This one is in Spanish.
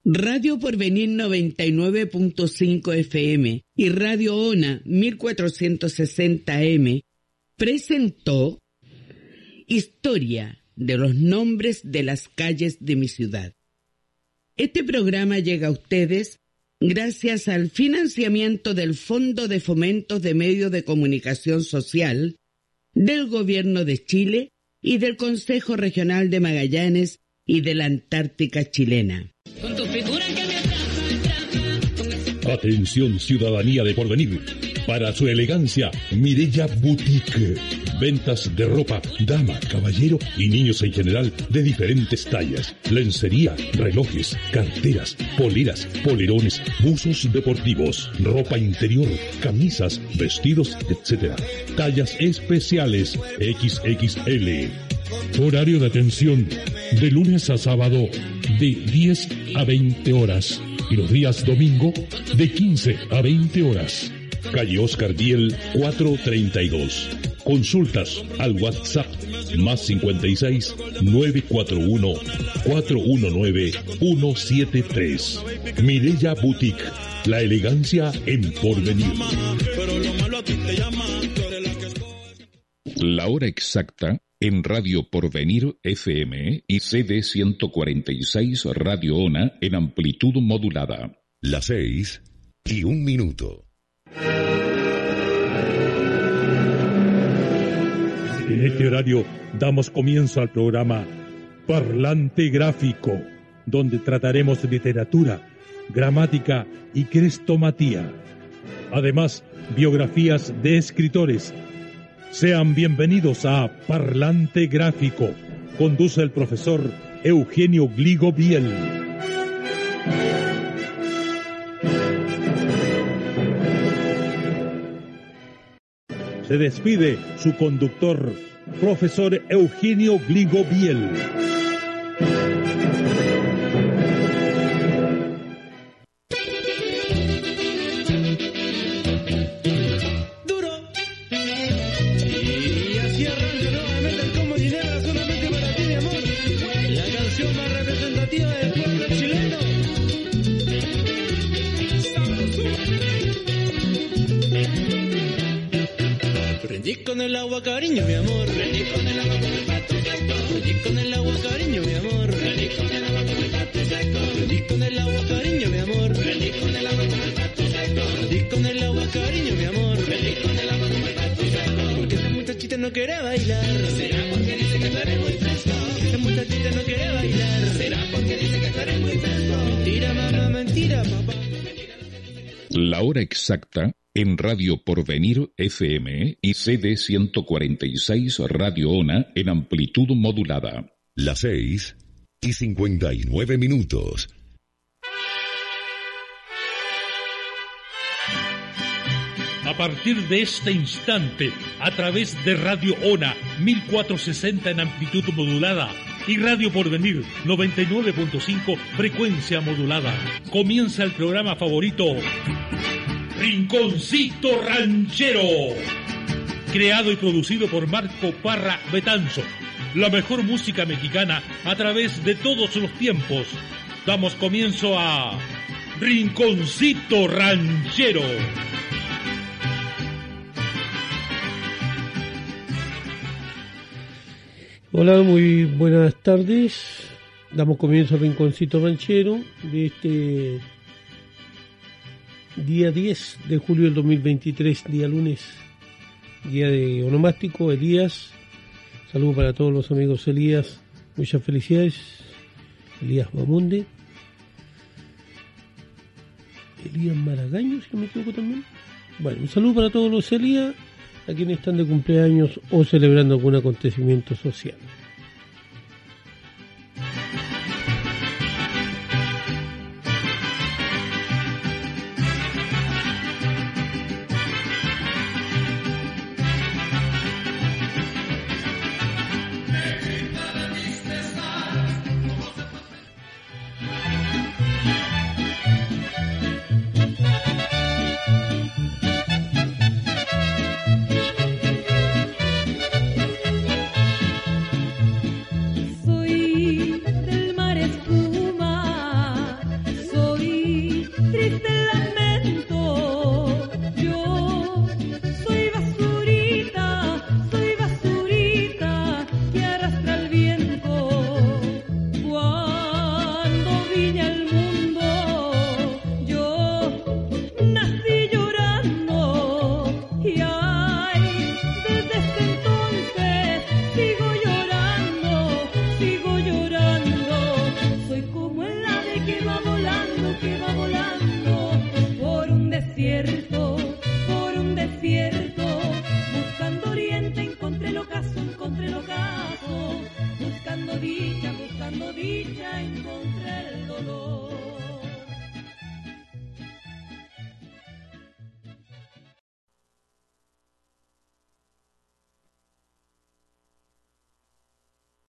Radio Porvenir 99.5 FM y Radio ONA 1460M presentó Historia de los nombres de las calles de mi ciudad. Este programa llega a ustedes gracias al financiamiento del Fondo de Fomento de Medios de Comunicación Social del Gobierno de Chile y del Consejo Regional de Magallanes y de la Antártica Chilena. Atención, ciudadanía de Porvenir. Para su elegancia, Mireya Boutique. Ventas de ropa, dama, caballero y niños en general de diferentes tallas. Lencería, relojes, carteras, poleras, polerones, buzos deportivos, ropa interior, camisas, vestidos, etc. Tallas especiales XXL. Horario de atención de lunes a sábado de 10 a 20 horas y los días domingo de 15 a 20 horas. Calle Oscar Diel 432. Consultas al WhatsApp más 56 941 419 173. Mireya Boutique, la elegancia en Porvenir. La hora exacta en Radio Porvenir FM y CD 146 Radio ONA en amplitud modulada. Las 6:01. En este horario damos comienzo al programa Parlante Gráfico, donde trataremos literatura, gramática y crestomatía. Además, biografías de escritores. Sean bienvenidos a Parlante Gráfico. Conduce el profesor Eugenio Gligo Biel. Se despide su conductor, profesor Eugenio Gligo Biel. Con el agua, cariño, mi amor. Prendí con el agua con el pato seco. Prendí con el agua, cariño, mi amor. Prendí con el agua con el pato seco. Prendí con el agua, cariño, mi amor. Prendí con el agua con el pato seco. Prendí con el agua, cariño, mi amor. Prendí con el agua con el pato seco. Porque esa muchachita no quiere bailar. Será porque dice que tú eres muy fresco. Esa muchachita no quiere bailar. Será porque dice que tú eres muy fresco. Mentira, mamá, mentira, papá. La hora exacta en Radio Porvenir FM y CD 146 Radio ONA en amplitud modulada. Las 6:59. A partir de este instante, a través de Radio ONA 1460 en amplitud modulada y Radio Porvenir 99.5 frecuencia modulada, comienza el programa favorito Rinconcito Ranchero, creado y producido por Marco Parra Betanzo. La mejor música mexicana a través de todos los tiempos. Damos comienzo a Rinconcito Ranchero. Hola, muy buenas tardes. Damos comienzo al Rinconcito Ranchero de este día 10 de julio del 2023, día lunes, día de onomástico, Elías. Saludos para todos los amigos Elías, muchas felicidades. Elías Mamunde, Elías Maragaño, si no me equivoco también. Bueno, un saludo para todos los Elías, a quienes están de cumpleaños o celebrando algún acontecimiento social. buscando dicha encontré el dolor.